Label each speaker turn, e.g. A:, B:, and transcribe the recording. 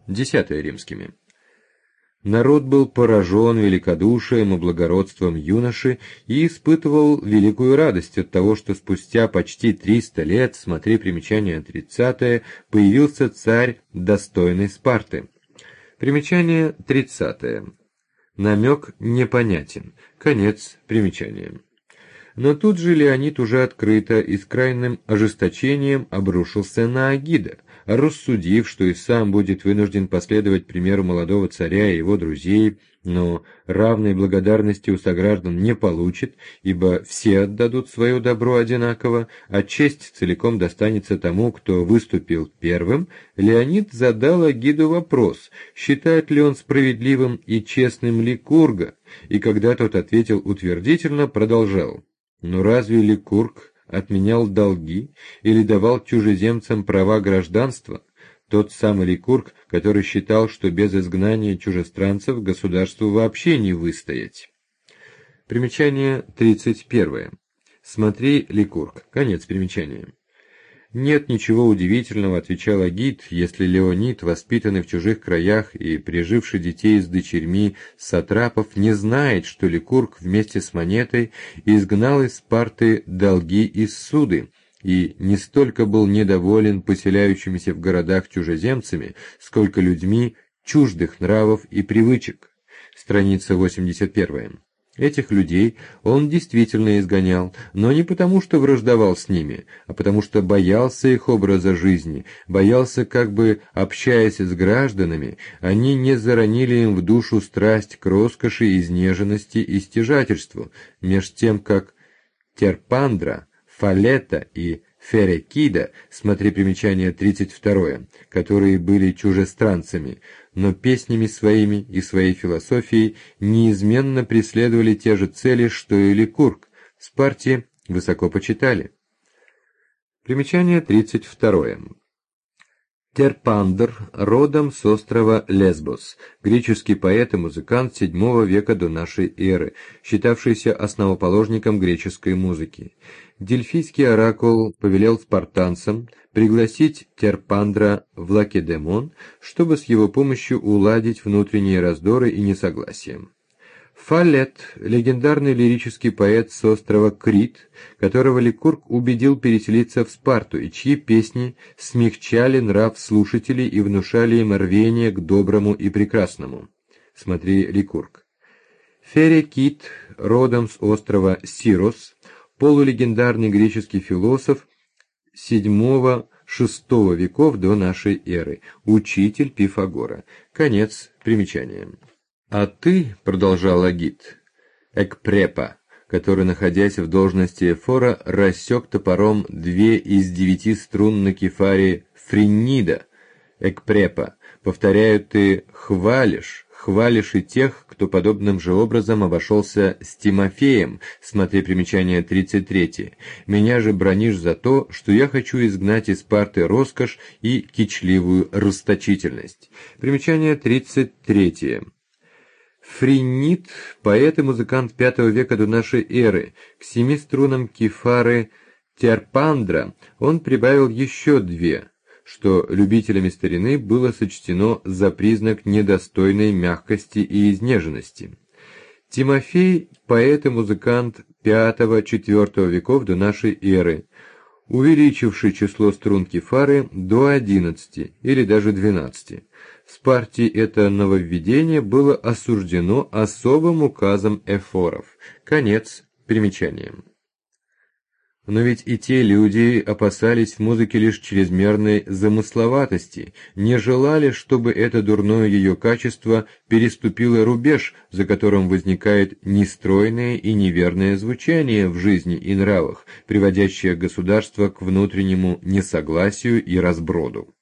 A: 10 римскими. Народ был поражен великодушием и благородством юноши и испытывал великую радость от того, что спустя почти 300 лет, смотри примечание 30, появился царь, достойный Спарты. Примечание 30. Намек непонятен. Конец примечания. Но тут же Леонид уже открыто и с крайним ожесточением обрушился на Агида, рассудив, что и сам будет вынужден последовать примеру молодого царя и его друзей, но равной благодарности у сограждан не получит, ибо все отдадут свое добро одинаково, а честь целиком достанется тому, кто выступил первым. Леонид задал Агиду вопрос, считает ли он справедливым и честным Ликурга, и когда тот ответил утвердительно, продолжал: «Но разве Ликург отменял долги или давал чужеземцам права гражданства? Тот самый Ликург, который считал, что без изгнания чужестранцев государству вообще не выстоять». Примечание 31. Смотри Ликург. Конец примечания. «Нет ничего удивительного, — отвечал Агид, — если Леонид, воспитанный в чужих краях и приживший детей с дочерьми сатрапов, не знает, что Ликург вместе с монетой изгнал из Спарты долги и ссуды, и не столько был недоволен поселяющимися в городах чужеземцами, сколько людьми чуждых нравов и привычек». Страница 81. Этих людей он действительно изгонял, но не потому, что враждовал с ними, а потому что боялся их образа жизни, боялся, как бы, общаясь с гражданами, они не заронили им в душу страсть к роскоши, изнеженности и стяжательству, меж тем как Терпандра, Фалета и Ферекида, смотри примечание 32, которые были чужестранцами, но песнями своими и своей философией неизменно преследовали те же цели, что и Ликург, Спарте высоко почитали. Примечание 32. Терпандр родом с острова Лесбос, греческий поэт и музыкант VII века до нашей эры, считавшийся основоположником греческой музыки. Дельфийский оракул повелел спартанцам пригласить Терпандра в Лакедемон, чтобы с его помощью уладить внутренние раздоры и несогласия. Фалет — легендарный лирический поэт с острова Крит, которого Ликург убедил переселиться в Спарту, и чьи песни смягчали нрав слушателей и внушали им рвение к доброму и прекрасному. Смотри Ликург. Ферекид, родом с острова Сирос, полулегендарный греческий философ VII-VI веков до нашей эры, учитель Пифагора. Конец примечания. «А ты, — продолжал Агид, — Экпрепа, который, находясь в должности эфора, рассек топором 2 из 9 струн на кефаре Фринида. Экпрепа, повторяю, ты хвалишь и тех, кто подобным же образом обошелся с Тимофеем, смотри примечание 33. Меня же бранишь за то, что я хочу изгнать из Спарты роскошь и кичливую расточительность». Примечание 33. Фринит – поэт и музыкант V века до нашей эры. К 7 струнам кефары Терпандра он прибавил еще 2, что любителями старины было сочтено за признак недостойной мягкости и изнеженности. Тимофей – поэт и музыкант V-IV веков до нашей эры, увеличивший число струн кефары до 11 или даже 12. В Спарте это нововведение было осуждено особым указом эфоров. Конец примечания. Но ведь и те люди опасались в музыке лишь чрезмерной замысловатости, не желали, чтобы это дурное ее качество переступило рубеж, за которым возникает нестройное и неверное звучание в жизни и нравах, приводящее государство к внутреннему несогласию и разброду.